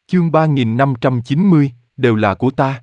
Chương 3590, đều là của ta.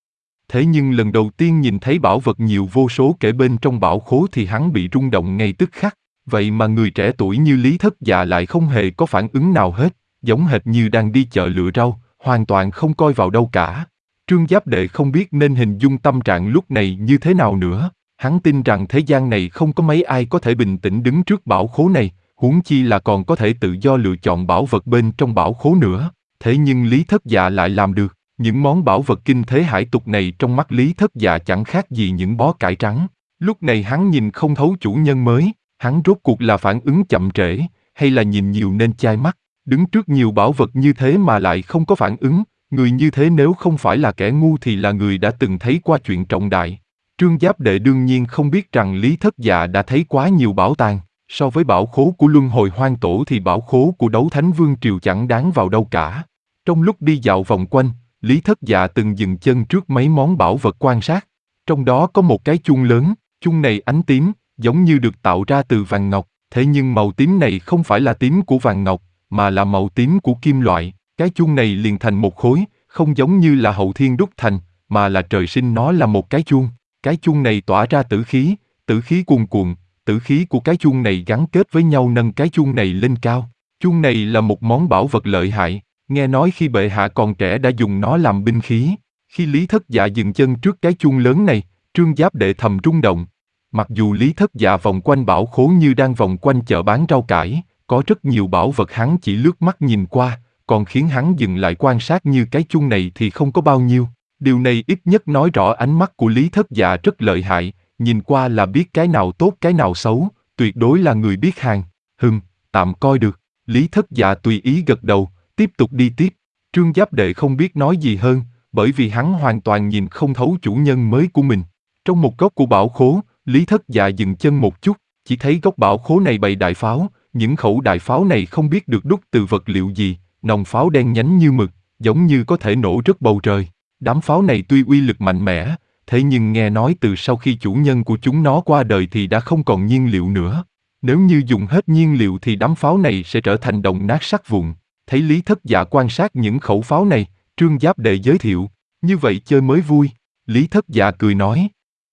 Thế nhưng lần đầu tiên nhìn thấy bảo vật nhiều vô số kể bên trong bảo khố thì hắn bị rung động ngay tức khắc. Vậy mà người trẻ tuổi như Lý Thất Dạ lại không hề có phản ứng nào hết, giống hệt như đang đi chợ lựa rau, hoàn toàn không coi vào đâu cả. Trương Giáp Đệ không biết nên hình dung tâm trạng lúc này như thế nào nữa. Hắn tin rằng thế gian này không có mấy ai có thể bình tĩnh đứng trước bảo khố này, huống chi là còn có thể tự do lựa chọn bảo vật bên trong bảo khố nữa. Thế nhưng Lý Thất Dạ lại làm được. Những món bảo vật kinh thế hải tục này trong mắt Lý Thất Dạ chẳng khác gì những bó cải trắng. Lúc này hắn nhìn không thấu chủ nhân mới, hắn rốt cuộc là phản ứng chậm trễ, hay là nhìn nhiều nên chai mắt. Đứng trước nhiều bảo vật như thế mà lại không có phản ứng, người như thế nếu không phải là kẻ ngu thì là người đã từng thấy qua chuyện trọng đại. Trương Giáp Đệ đương nhiên không biết rằng Lý Thất Dạ đã thấy quá nhiều bảo tàng. So với bảo khố của Luân Hồi Hoang Tổ thì bảo khố của Đấu Thánh Vương Triều chẳng đáng vào đâu cả. Trong lúc đi dạo vòng quanh, Lý Thất Dạ từng dừng chân trước mấy món bảo vật quan sát. Trong đó có một cái chuông lớn, chuông này ánh tím, giống như được tạo ra từ vàng ngọc. Thế nhưng màu tím này không phải là tím của vàng ngọc, mà là màu tím của kim loại. Cái chuông này liền thành một khối, không giống như là hậu thiên đúc thành, mà là trời sinh nó là một cái chuông. Cái chuông này tỏa ra tử khí cuồn cuộn, tử khí của cái chuông này gắn kết với nhau nâng cái chuông này lên cao. Chuông này là một món bảo vật lợi hại, nghe nói khi bệ hạ còn trẻ đã dùng nó làm binh khí. Khi Lý Thất Dạ dừng chân trước cái chuông lớn này, Trương Giáp Đệ thầm rung động. Mặc dù Lý Thất Dạ vòng quanh bảo khố như đang vòng quanh chợ bán rau cải, có rất nhiều bảo vật hắn chỉ lướt mắt nhìn qua, còn khiến hắn dừng lại quan sát như cái chuông này thì không có bao nhiêu. Điều này ít nhất nói rõ ánh mắt của Lý Thất Dạ rất lợi hại, nhìn qua là biết cái nào tốt cái nào xấu, tuyệt đối là người biết hàng. Tạm coi được. Lý Thất Dạ tùy ý gật đầu, tiếp tục đi tiếp. Trương Giáp Đệ không biết nói gì hơn, bởi vì hắn hoàn toàn nhìn không thấu chủ nhân mới của mình. Trong một góc của bảo khố, Lý Thất Dạ dừng chân một chút, chỉ thấy góc bảo khố này bày đại pháo, những khẩu đại pháo này không biết được đúc từ vật liệu gì, nòng pháo đen nhánh như mực, giống như có thể nổ rớt bầu trời. Đám pháo này tuy uy lực mạnh mẽ, thế nhưng nghe nói từ sau khi chủ nhân của chúng nó qua đời thì đã không còn nhiên liệu nữa. Nếu như dùng hết nhiên liệu thì đám pháo này sẽ trở thành đồng nát sắt vụn. Thấy Lý Thất Dạ quan sát những khẩu pháo này, Trương Giáp Đệ giới thiệu, như vậy chơi mới vui. Lý Thất Dạ cười nói,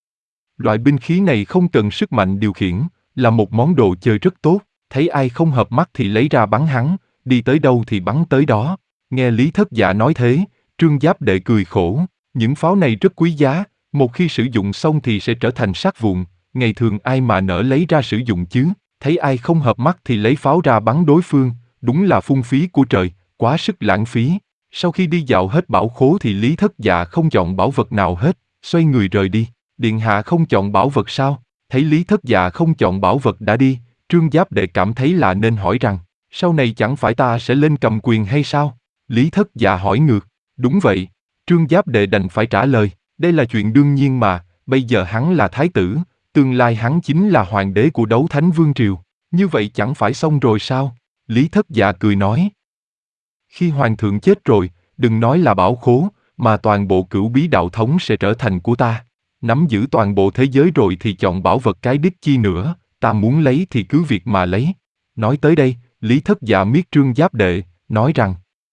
loại binh khí này không cần sức mạnh điều khiển, là một món đồ chơi rất tốt, thấy ai không hợp mắt thì lấy ra bắn hắn, đi tới đâu thì bắn tới đó. Nghe Lý Thất Dạ nói thế, Trương Giáp Đệ cười khổ, những pháo này rất quý giá, một khi sử dụng xong thì sẽ trở thành sắt vụn, ngày thường ai mà nỡ lấy ra sử dụng chứ, thấy ai không hợp mắt thì lấy pháo ra bắn đối phương, đúng là phung phí của trời, quá sức lãng phí. Sau khi đi dạo hết bảo khố thì Lý Thất Dạ không chọn bảo vật nào hết, xoay người rời đi. Điện hạ không chọn bảo vật sao? Thấy Lý Thất Dạ không chọn bảo vật đã đi, Trương Giáp Đệ cảm thấy là nên hỏi rằng, sau này chẳng phải ta sẽ lên cầm quyền hay sao? Lý Thất Dạ hỏi ngược, đúng vậy. Trương Giáp Đệ đành phải trả lời, đây là chuyện đương nhiên mà, bây giờ hắn là thái tử, tương lai hắn chính là hoàng đế của Đấu Thánh Vương Triều, như vậy chẳng phải xong rồi sao? Lý Thất Dạ cười nói, khi hoàng thượng chết rồi, đừng nói là bảo khố, mà toàn bộ Cửu Bí Đạo Thống sẽ trở thành của ta. Nắm giữ toàn bộ thế giới rồi thì chọn bảo vật cái đích chi nữa, ta muốn lấy thì cứ việc mà lấy. Nói tới đây, Lý Thất Dạ miết Trương Giáp Đệ, nói rằng,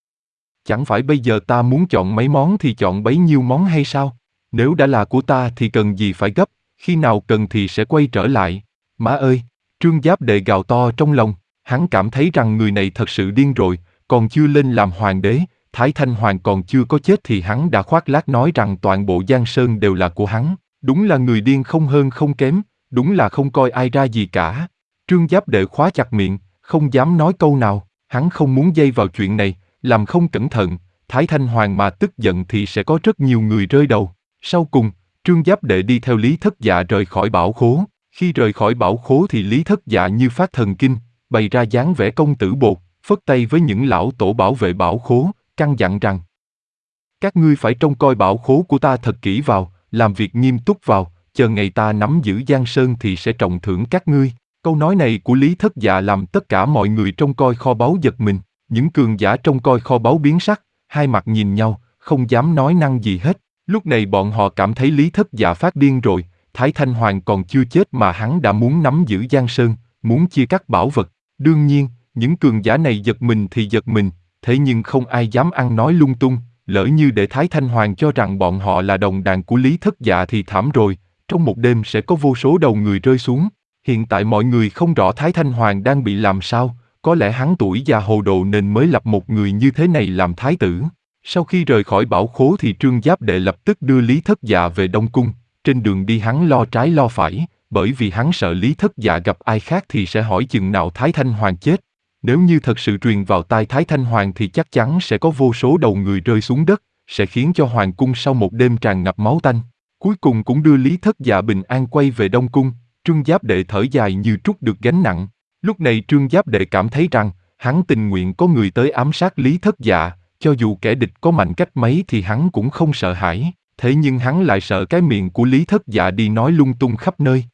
chẳng phải bây giờ ta muốn chọn mấy món thì chọn bấy nhiêu món hay sao? Nếu đã là của ta thì cần gì phải gấp, khi nào cần thì sẽ quay trở lại. Má ơi! Trương Giáp Đệ gào to trong lòng, hắn cảm thấy rằng người này thật sự điên rồi, còn chưa lên làm hoàng đế, Thái Thanh Hoàng còn chưa có chết thì hắn đã khoác lác nói rằng toàn bộ Giang Sơn đều là của hắn. Đúng là người điên không hơn không kém, đúng là không coi ai ra gì cả. Trương Giáp Đệ khóa chặt miệng, không dám nói câu nào, hắn không muốn dây vào chuyện này, làm không cẩn thận, Thái Thanh Hoàng mà tức giận thì sẽ có rất nhiều người rơi đầu. Sau cùng, Trương Giáp Đệ đi theo Lý Thất Dạ rời khỏi bảo khố. Khi rời khỏi bảo khố thì Lý Thất Dạ như phát thần kinh, bày ra dáng vẻ công tử bột, phất tay với những lão tổ bảo vệ bảo khố, căn dặn rằng, các ngươi phải trông coi bảo khố của ta thật kỹ vào, làm việc nghiêm túc vào, chờ ngày ta nắm giữ Giang Sơn thì sẽ trọng thưởng các ngươi. Câu nói này của Lý Thất Dạ làm tất cả mọi người trông coi kho báu giật mình, những cường giả trông coi kho báu biến sắc, hai mặt nhìn nhau, không dám nói năng gì hết. Lúc này bọn họ cảm thấy Lý Thất Dạ phát điên rồi, Thái Thanh Hoàng còn chưa chết mà hắn đã muốn nắm giữ Giang Sơn, muốn chia cắt bảo vật. Đương nhiên, những cường giả này giật mình thì giật mình, Thế nhưng không ai dám ăn nói lung tung, lỡ như để Thái Thanh Hoàng cho rằng bọn họ là đồng đàn của Lý Thất Dạ thì thảm rồi, trong một đêm sẽ có vô số đầu người rơi xuống. Hiện tại mọi người không rõ Thái Thanh Hoàng đang bị làm sao, có lẽ hắn tuổi già hồ đồ nên mới lập một người như thế này làm thái tử. Sau khi rời khỏi bảo khố thì Trương Giáp Đệ lập tức đưa Lý Thất Dạ về Đông Cung, trên đường đi hắn lo trái lo phải, bởi vì hắn sợ Lý Thất Dạ gặp ai khác thì sẽ hỏi chừng nào Thái Thanh Hoàng chết. Nếu như thật sự truyền vào tai Thái Thanh Hoàng thì chắc chắn sẽ có vô số đầu người rơi xuống đất, sẽ khiến cho Hoàng cung sau một đêm tràn ngập máu tanh. Cuối cùng cũng đưa Lý Thất Dạ bình an quay về Đông Cung, Trương Giáp Đệ thở dài như trút được gánh nặng. Lúc này Trương Giáp Đệ cảm thấy rằng, hắn tình nguyện có người tới ám sát Lý Thất Dạ, cho dù kẻ địch có mạnh cách mấy thì hắn cũng không sợ hãi, thế nhưng hắn lại sợ cái miệng của Lý Thất Dạ đi nói lung tung khắp nơi.